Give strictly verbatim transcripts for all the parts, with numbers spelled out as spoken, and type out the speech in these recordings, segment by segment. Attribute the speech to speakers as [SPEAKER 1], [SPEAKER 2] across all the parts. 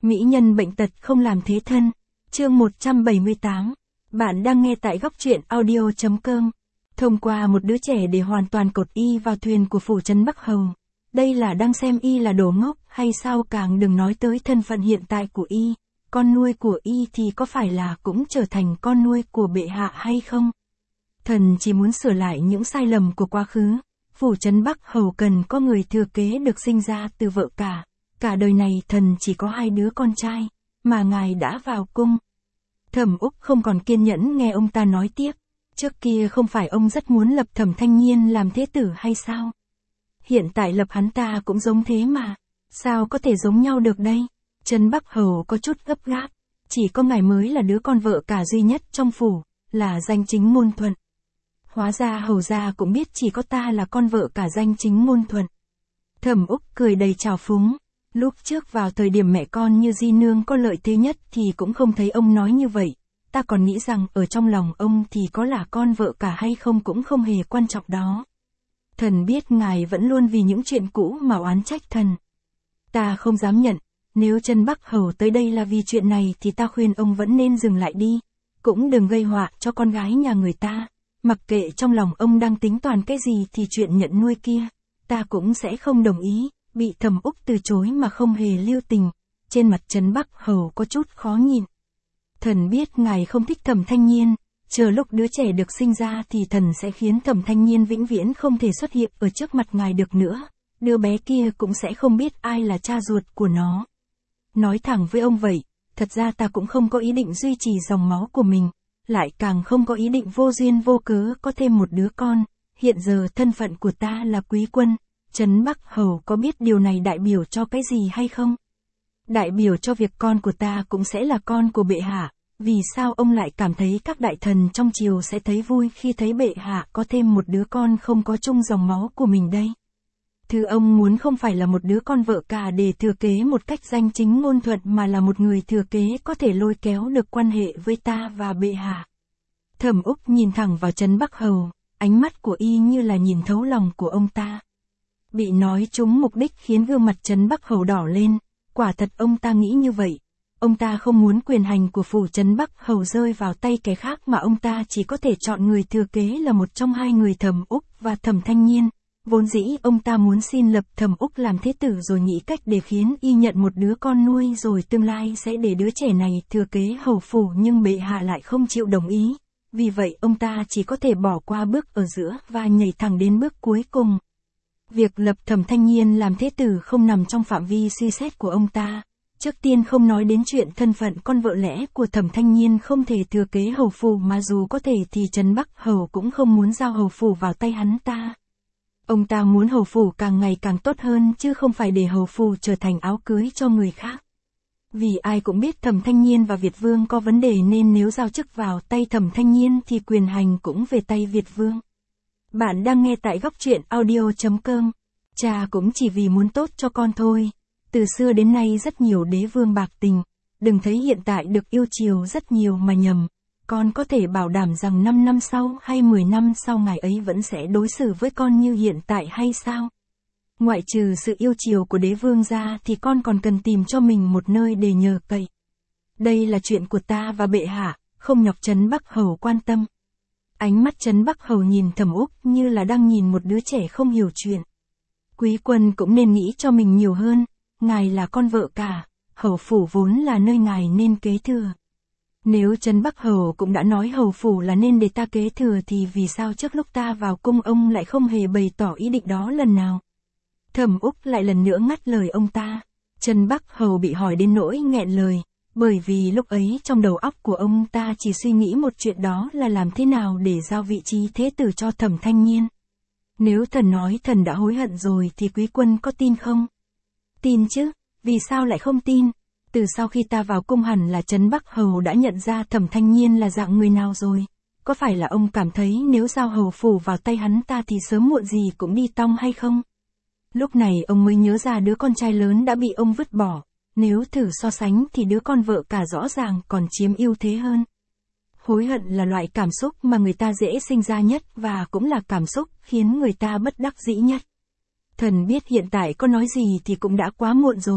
[SPEAKER 1] Mỹ nhân bệnh tật không làm thế thân. Chương một trăm bảy mươi tám. Bạn đang nghe tại góc truyện audio chấm com. Thông qua một đứa trẻ để hoàn toàn cột y vào thuyền của phủ trấn Bắc Hầu. Đây là đang xem y là đồ ngốc hay sao, càng đừng nói tới thân phận hiện tại của y. Con nuôi của y thì có phải là cũng trở thành con nuôi của bệ hạ hay không? Thần chỉ muốn sửa lại những sai lầm của quá khứ. Phủ trấn Bắc Hầu cần có người thừa kế được sinh ra từ vợ cả. Cả đời này thần chỉ có hai đứa con trai, mà ngài đã vào cung. Thẩm Úc không còn kiên nhẫn nghe ông ta nói tiếp. Trước kia không phải ông rất muốn lập Thẩm Thanh Nhiên làm thế tử hay sao? Hiện tại lập hắn ta cũng giống thế mà. Sao có thể giống nhau được đây? Trấn Bắc Hầu có chút gấp gáp. Chỉ có ngài mới là đứa con vợ cả duy nhất trong phủ, là danh chính ngôn thuận. Hóa ra hầu gia cũng biết chỉ có ta là con vợ cả danh chính ngôn thuận. Thẩm Úc cười đầy trào phúng. Lúc trước vào thời điểm mẹ con như di nương có lợi thế nhất thì cũng không thấy ông nói như vậy. Ta còn nghĩ rằng ở trong lòng ông thì có là con vợ cả hay không cũng không hề quan trọng đó. Thần biết ngài vẫn luôn vì những chuyện cũ mà oán trách thần. Ta không dám nhận, nếu Trấn Bắc Hầu tới đây là vì chuyện này thì ta khuyên ông vẫn nên dừng lại đi. Cũng đừng gây họa cho con gái nhà người ta. Mặc kệ trong lòng ông đang tính toán cái gì thì chuyện nhận nuôi kia, ta cũng sẽ không đồng ý. Bị Thẩm Úc từ chối mà không hề lưu tình, trên mặt Trấn Bắc Hầu có chút khó nhìn. Thần biết ngài không thích Thẩm Thanh Nhiên, chờ lúc đứa trẻ được sinh ra thì thần sẽ khiến Thẩm Thanh Nhiên vĩnh viễn không thể xuất hiện ở trước mặt ngài được nữa, đứa bé kia cũng sẽ không biết ai là cha ruột của nó. Nói thẳng với ông vậy, thật ra ta cũng không có ý định duy trì dòng máu của mình, lại càng không có ý định vô duyên vô cớ có thêm một đứa con, hiện giờ thân phận của ta là quý quân. Trấn Bắc Hầu có biết điều này đại biểu cho cái gì hay không? Đại biểu cho việc con của ta cũng sẽ là con của bệ hạ. Vì sao ông lại cảm thấy các đại thần trong triều sẽ thấy vui khi thấy bệ hạ có thêm một đứa con không có chung dòng máu của mình đây? Thứ ông muốn không phải là một đứa con vợ cả để thừa kế một cách danh chính ngôn thuận, mà là một người thừa kế có thể lôi kéo được quan hệ với ta và bệ hạ. Thẩm Úc nhìn thẳng vào Trấn Bắc Hầu, ánh mắt của y như là nhìn thấu lòng của ông ta. Bị nói trúng mục đích khiến gương mặt Trấn Bắc Hầu đỏ lên, quả thật ông ta nghĩ như vậy. Ông ta không muốn quyền hành của phủ Trấn Bắc Hầu rơi vào tay kẻ khác, mà ông ta chỉ có thể chọn người thừa kế là một trong hai người Thẩm Úc và Thẩm Thanh Nhiên. Vốn dĩ ông ta muốn xin lập Thẩm Úc làm thế tử rồi nghĩ cách để khiến y nhận một đứa con nuôi rồi tương lai sẽ để đứa trẻ này thừa kế hầu phủ, nhưng bệ hạ lại không chịu đồng ý. Vì vậy ông ta chỉ có thể bỏ qua bước ở giữa và nhảy thẳng đến bước cuối cùng. Việc lập Thẩm Thanh Nhiên làm thế tử không nằm trong phạm vi suy xét của ông ta. Trước tiên không nói đến chuyện thân phận con vợ lẽ của Thẩm Thanh Nhiên không thể thừa kế hầu phủ, mà dù có thể thì Trấn Bắc Hầu cũng không muốn giao hầu phủ vào tay hắn ta. Ông ta muốn hầu phủ càng ngày càng tốt hơn chứ không phải để hầu phủ trở thành áo cưới cho người khác. Vì ai cũng biết Thẩm Thanh Nhiên và Việt Vương có vấn đề, nên nếu giao chức vào tay Thẩm Thanh Nhiên thì quyền hành cũng về tay Việt Vương. Bạn đang nghe tại góc truyện audio chấm com. Cha cũng chỉ vì muốn tốt cho con thôi. Từ xưa đến nay rất nhiều đế vương bạc tình. Đừng thấy hiện tại được yêu chiều rất nhiều mà nhầm. Con có thể bảo đảm rằng năm năm sau hay mười năm sau ngài ấy vẫn sẽ đối xử với con như hiện tại hay sao? Ngoại trừ sự yêu chiều của đế vương ra thì con còn cần tìm cho mình một nơi để nhờ cậy. Đây là chuyện của ta và bệ hạ, không nhọc Trấn Bắc Hầu quan tâm. Ánh mắt Trấn Bắc Hầu nhìn Thẩm Úc như là đang nhìn một đứa trẻ không hiểu chuyện. Quý quân cũng nên nghĩ cho mình nhiều hơn, ngài là con vợ cả, hầu phủ vốn là nơi ngài nên kế thừa. Nếu Trấn Bắc Hầu cũng đã nói hầu phủ là nên để ta kế thừa thì vì sao trước lúc ta vào cung ông lại không hề bày tỏ ý định đó lần nào? Thẩm Úc lại lần nữa ngắt lời ông ta. Trấn Bắc Hầu bị hỏi đến nỗi nghẹn lời, bởi vì lúc ấy trong đầu óc của ông ta chỉ suy nghĩ một chuyện, đó là làm thế nào để giao vị trí thế tử cho Thẩm Thanh Nhiên. Nếu thần nói thần đã hối hận rồi thì quý quân có tin không? Tin chứ, vì sao lại không tin? Từ sau khi ta vào cung hẳn là Trấn Bắc Hầu đã nhận ra Thẩm Thanh Nhiên là dạng người nào rồi. Có phải là ông cảm thấy nếu giao hầu phủ vào tay hắn ta thì sớm muộn gì cũng đi tong hay không? Lúc này ông mới nhớ ra đứa con trai lớn đã bị ông vứt bỏ. Nếu thử so sánh thì đứa con vợ cả rõ ràng còn chiếm ưu thế hơn. Hối hận là loại cảm xúc mà người ta dễ sinh ra nhất và cũng là cảm xúc khiến người ta bất đắc dĩ nhất. Thần biết hiện tại có nói gì thì cũng đã quá muộn rồi.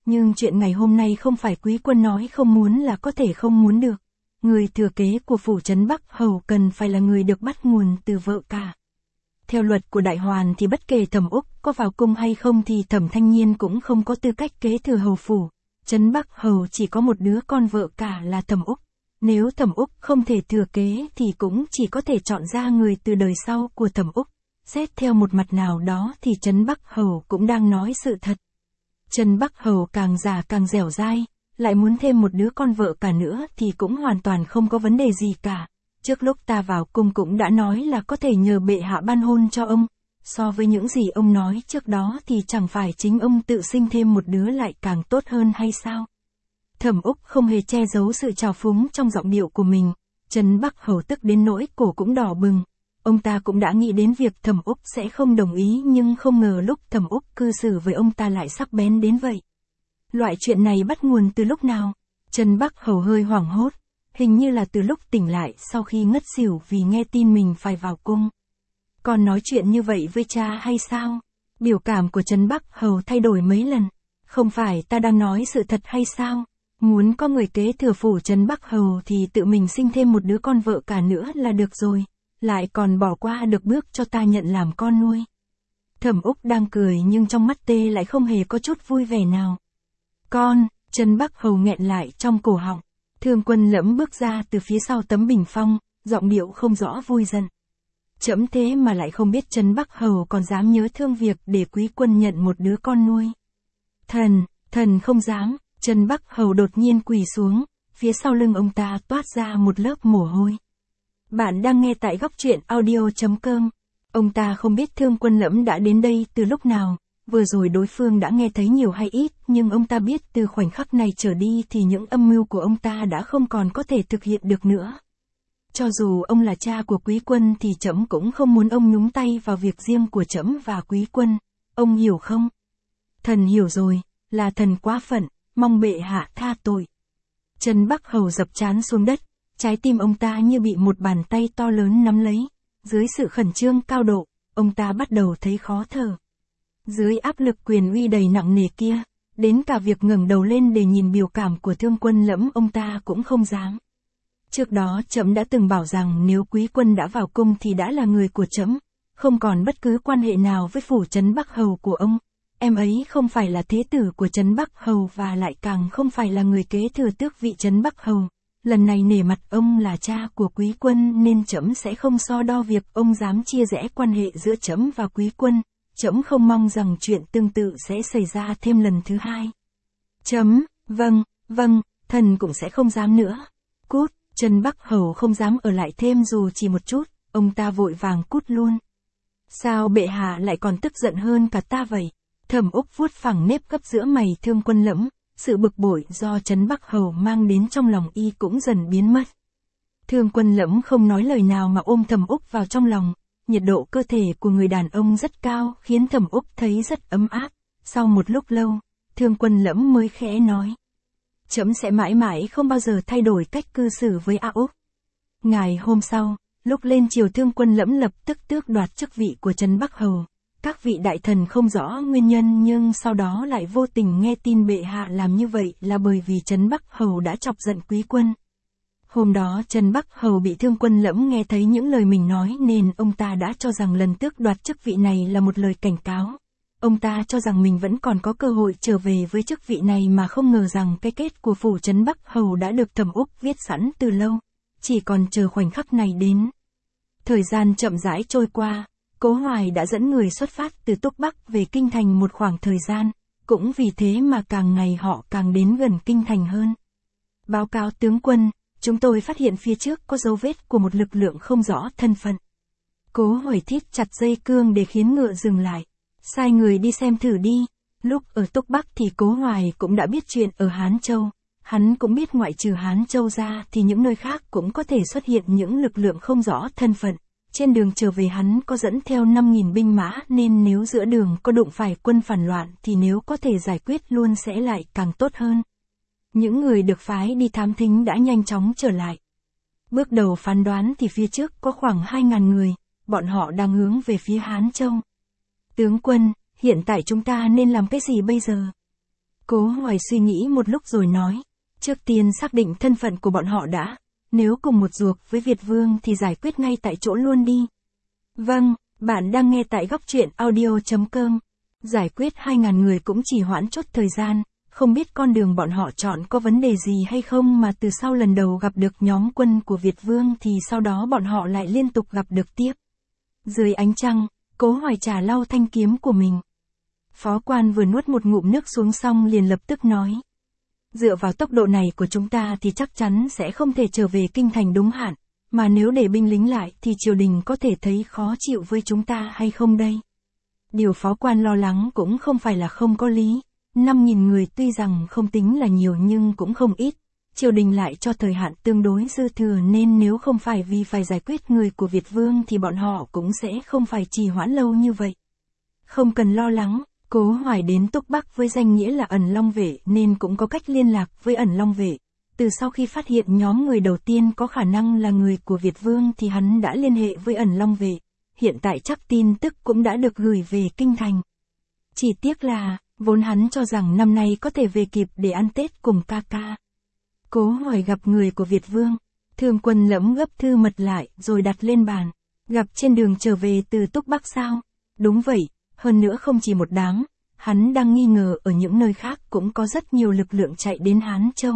[SPEAKER 1] Nhưng chuyện ngày hôm nay không phải Quý Quân nói không muốn là có thể không muốn được. Người thừa kế của phủ trấn Bắc Hầu cần phải là người được bắt nguồn từ vợ cả. Theo luật của Đại Hoàn thì bất kể Thẩm Úc có vào cung hay không thì Thẩm Thanh Nhiên cũng không có tư cách kế thừa hầu phủ. Trấn Bắc Hầu chỉ có một đứa con vợ cả là Thẩm Úc. Nếu Thẩm Úc không thể thừa kế thì cũng chỉ có thể chọn ra người từ đời sau của Thẩm Úc. Xét theo một mặt nào đó thì Trấn Bắc Hầu cũng đang nói sự thật. Trấn Bắc Hầu càng già càng dẻo dai, lại muốn thêm một đứa con vợ cả nữa thì cũng hoàn toàn không có vấn đề gì cả. Trước lúc ta vào cung cũng đã nói là có thể nhờ bệ hạ ban hôn cho ông. So với những gì ông nói trước đó thì chẳng phải chính ông tự sinh thêm một đứa lại càng tốt hơn hay sao? Thẩm Úc không hề che giấu sự trào phúng trong giọng điệu của mình. Trấn Bắc Hầu tức đến nỗi cổ cũng đỏ bừng. Ông ta cũng đã nghĩ đến việc Thẩm Úc sẽ không đồng ý nhưng không ngờ lúc Thẩm Úc cư xử với ông ta lại sắc bén đến vậy. Loại chuyện này bắt nguồn từ lúc nào? Trấn Bắc Hầu hơi hoảng hốt. Hình như là từ lúc tỉnh lại sau khi ngất xỉu vì nghe tin mình phải vào cung. Còn nói chuyện như vậy với cha hay sao? Biểu cảm của Trấn Bắc Hầu thay đổi mấy lần. Không phải ta đang nói sự thật hay sao? Muốn có người kế thừa phủ Trấn Bắc Hầu thì tự mình sinh thêm một đứa con vợ cả nữa là được rồi. Lại còn bỏ qua được bước cho ta nhận làm con nuôi. Thẩm Úc đang cười nhưng trong mắt tê lại không hề có chút vui vẻ nào. Con, Trấn Bắc Hầu nghẹn lại trong cổ họng. Thương Quân Lẫm bước ra từ phía sau tấm bình phong, giọng điệu không rõ vui giận. Trẫm thế mà lại không biết Trấn Bắc Hầu còn dám nhớ thương việc để Quý Quân nhận một đứa con nuôi. Thần, thần không dám. Trấn Bắc Hầu đột nhiên quỳ xuống, phía sau lưng ông ta toát ra một lớp mồ hôi. Bạn đang nghe tại góc truyện audio chấm com. Ông ta không biết Thương Quân Lẫm đã đến đây từ lúc nào, vừa rồi đối phương đã nghe thấy nhiều hay ít, nhưng ông ta biết từ khoảnh khắc này trở đi thì những âm mưu của ông ta đã không còn có thể thực hiện được nữa. Cho dù ông là cha của Quý Quân thì trẫm cũng không muốn ông nhúng tay vào việc riêng của trẫm và Quý Quân, ông hiểu không? Thần hiểu rồi, là thần quá phận, mong bệ hạ tha tội. Trấn Bắc Hầu dập trán xuống đất, trái tim ông ta như bị một bàn tay to lớn nắm lấy. Dưới sự khẩn trương cao độ, ông ta bắt đầu thấy khó thở. Dưới áp lực quyền uy đầy nặng nề kia, đến cả việc ngẩng đầu lên để nhìn biểu cảm của Thương Quân Lẫm ông ta cũng không dám. Trước đó trẫm đã từng bảo rằng nếu Quý Quân đã vào cung thì đã là người của trẫm, không còn bất cứ quan hệ nào với phủ Trấn Bắc Hầu của ông. Em ấy không phải là thế tử của Trấn Bắc Hầu và lại càng không phải là người kế thừa tước vị Trấn Bắc Hầu. Lần này nể mặt ông là cha của Quý Quân nên trẫm sẽ không so đo việc ông dám chia rẽ quan hệ giữa trẫm và Quý Quân. Trẫm không mong rằng chuyện tương tự sẽ xảy ra thêm lần thứ hai. Chấm, vâng, vâng, thần cũng sẽ không dám nữa. Cút, Trấn Bắc Hầu không dám ở lại thêm dù chỉ một chút, ông ta vội vàng cút luôn. Sao bệ hạ lại còn tức giận hơn cả ta vậy? Thẩm Úc vuốt phẳng nếp gấp giữa mày Thương Quân Lẫm, sự bực bội do Trấn Bắc Hầu mang đến trong lòng y cũng dần biến mất. Thương Quân Lẫm không nói lời nào mà ôm Thẩm Úc vào trong lòng. Nhiệt độ cơ thể của người đàn ông rất cao khiến Thẩm Úc thấy rất ấm áp. Sau một lúc lâu, Thương Quân Lẫm mới khẽ nói. Trẫm sẽ mãi mãi không bao giờ thay đổi cách cư xử với A Úc. Ngày hôm sau, lúc lên triều Thương Quân Lẫm lập tức tước đoạt chức vị của Trấn Bắc Hầu. Các vị đại thần không rõ nguyên nhân nhưng sau đó lại vô tình nghe tin bệ hạ làm như vậy là bởi vì Trấn Bắc Hầu đã chọc giận Quý Quân. Hôm đó Trấn Bắc Hầu bị Thương Quân Lẫm nghe thấy những lời mình nói nên ông ta đã cho rằng lần tước đoạt chức vị này là một lời cảnh cáo. Ông ta cho rằng mình vẫn còn có cơ hội trở về với chức vị này mà không ngờ rằng cái kết của phủ Trấn Bắc Hầu đã được Thẩm Úc viết sẵn từ lâu, chỉ còn chờ khoảnh khắc này đến. Thời gian chậm rãi trôi qua, Cố Hoài đã dẫn người xuất phát từ Túc Bắc về Kinh Thành một khoảng thời gian, cũng vì thế mà càng ngày họ càng đến gần Kinh Thành hơn. Báo cáo tướng quân, chúng tôi phát hiện phía trước có dấu vết của một lực lượng không rõ thân phận. Cố Hoài thít chặt dây cương để khiến ngựa dừng lại. Sai người đi xem thử đi. Lúc ở Túc Bắc thì Cố Hoài cũng đã biết chuyện ở Hán Châu. Hắn cũng biết ngoại trừ Hán Châu ra thì những nơi khác cũng có thể xuất hiện những lực lượng không rõ thân phận. Trên đường trở về hắn có dẫn theo năm nghìn binh mã nên nếu giữa đường có đụng phải quân phản loạn thì nếu có thể giải quyết luôn sẽ lại càng tốt hơn. Những người được phái đi thám thính đã nhanh chóng trở lại. Bước đầu phán đoán thì phía trước có khoảng hai ngàn người, bọn họ đang hướng về phía Hán Châu. Tướng quân, hiện tại chúng ta nên làm cái gì bây giờ? Cố Hoài suy nghĩ một lúc rồi nói, trước tiên xác định thân phận của bọn họ đã, nếu cùng một ruột với Việt Vương thì giải quyết ngay tại chỗ luôn đi. Vâng, bạn đang nghe tại góc truyện audio chấm com. Giải quyết hai ngàn người cũng chỉ hoãn chốt thời gian, không biết con đường bọn họ chọn có vấn đề gì hay không mà từ sau lần đầu gặp được nhóm quân của Việt Vương thì sau đó bọn họ lại liên tục gặp được tiếp. Dưới ánh trăng, Cố Hoài trà lau thanh kiếm của mình. Phó quan vừa nuốt một ngụm nước xuống xong liền lập tức nói. Dựa vào tốc độ này của chúng ta thì chắc chắn sẽ không thể trở về kinh thành đúng hạn, mà nếu để binh lính lại thì triều đình có thể thấy khó chịu với chúng ta hay không đây? Điều phó quan lo lắng cũng không phải là không có lý, năm nghìn người tuy rằng không tính là nhiều nhưng cũng không ít, triều đình lại cho thời hạn tương đối dư thừa nên nếu không phải vì phải giải quyết người của Việt Vương thì bọn họ cũng sẽ không phải trì hoãn lâu như vậy. Không cần lo lắng. Cố Hoài đến Túc Bắc với danh nghĩa là ẩn long vệ nên cũng có cách liên lạc với ẩn long vệ. Từ sau khi phát hiện nhóm người đầu tiên có khả năng là người của Việt Vương thì hắn đã liên hệ với ẩn long vệ. Hiện tại chắc tin tức cũng đã được gửi về kinh thành. Chỉ tiếc là, vốn hắn cho rằng năm nay có thể về kịp để ăn Tết cùng ca ca. Cố Hoài gặp người của Việt Vương. Thương Quân Lẫm gấp thư mật lại rồi đặt lên bàn. Gặp trên đường trở về từ Túc Bắc sao? Đúng vậy. Hơn nữa không chỉ một đám, hắn đang nghi ngờ ở những nơi khác cũng có rất nhiều lực lượng chạy đến Hán Châu.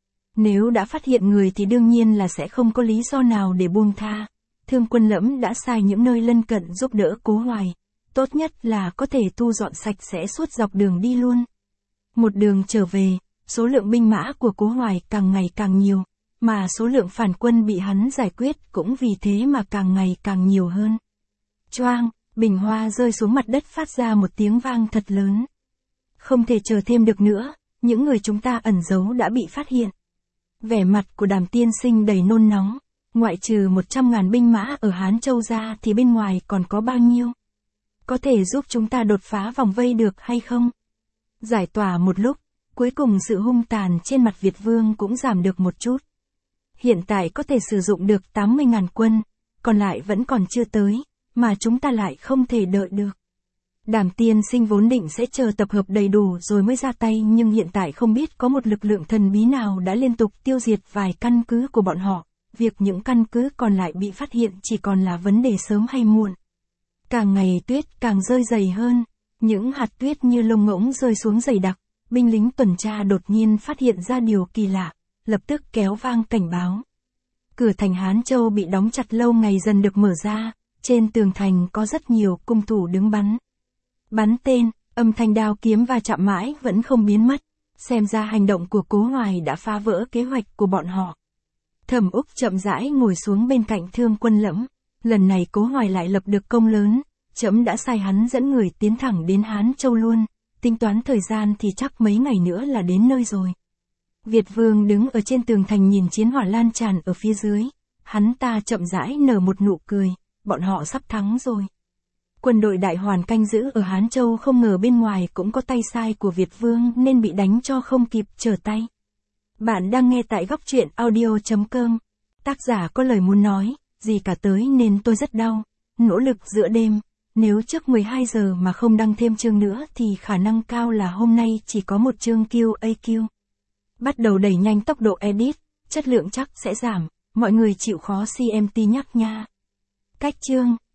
[SPEAKER 1] Nếu đã phát hiện người thì đương nhiên là sẽ không có lý do nào để buông tha. Thương Quân Lẫm đã sai những nơi lân cận giúp đỡ Cố Hoài. Tốt nhất là có thể thu dọn sạch sẽ suốt dọc đường đi luôn. Một đường trở về, số lượng binh mã của Cố Hoài càng ngày càng nhiều, mà số lượng phản quân bị hắn giải quyết cũng vì thế mà càng ngày càng nhiều hơn. Choang! Bình hoa rơi xuống mặt đất phát ra một tiếng vang thật lớn. Không thể chờ thêm được nữa, những người chúng ta ẩn giấu đã bị phát hiện. Vẻ mặt của Đàm tiên sinh đầy nôn nóng, ngoại trừ một trăm ngàn binh mã ở Hán Châu ra thì bên ngoài còn có bao nhiêu? Có thể giúp chúng ta đột phá vòng vây được hay không? Giải tỏa một lúc, cuối cùng sự hung tàn trên mặt Việt Vương cũng giảm được một chút. Hiện tại có thể sử dụng được tám mươi ngàn quân, còn lại vẫn còn chưa tới. Mà chúng ta lại không thể đợi được. Đàm tiên sinh vốn định sẽ chờ tập hợp đầy đủ rồi mới ra tay nhưng hiện tại không biết có một lực lượng thần bí nào đã liên tục tiêu diệt vài căn cứ của bọn họ. Việc những căn cứ còn lại bị phát hiện chỉ còn là vấn đề sớm hay muộn. Càng ngày tuyết càng rơi dày hơn, những hạt tuyết như lông ngỗng rơi xuống dày đặc, binh lính tuần tra đột nhiên phát hiện ra điều kỳ lạ, lập tức kéo vang cảnh báo. Cửa thành Hán Châu bị đóng chặt lâu ngày dần được mở ra. Trên tường thành có rất nhiều cung thủ đứng bắn. Bắn tên, âm thanh đao kiếm va chạm mãi vẫn không biến mất. Xem ra hành động của Cố Hoài đã phá vỡ kế hoạch của bọn họ. Thẩm Úc chậm rãi ngồi xuống bên cạnh Thương Quân Lẫm. Lần này Cố Hoài lại lập được công lớn. Trẫm đã sai hắn dẫn người tiến thẳng đến Hán Châu luôn. Tính toán thời gian thì chắc mấy ngày nữa là đến nơi rồi. Việt Vương đứng ở trên tường thành nhìn chiến hỏa lan tràn ở phía dưới. Hắn ta chậm rãi nở một nụ cười. Bọn họ sắp thắng rồi. Quân đội Đại Hoàn canh giữ ở Hán Châu không ngờ bên ngoài cũng có tay sai của Việt Vương nên bị đánh cho không kịp trở tay. Bạn đang nghe tại góc truyện audio chấm com. Tác giả có lời muốn nói, gì cả tới nên tôi rất đau. Nỗ lực giữa đêm, nếu trước mười hai giờ mà không đăng thêm chương nữa thì khả năng cao là hôm nay chỉ có một chương Q A Q. Bắt đầu đẩy nhanh tốc độ edit, chất lượng chắc sẽ giảm, mọi người chịu khó xê em tê nhắc nha. Cách chương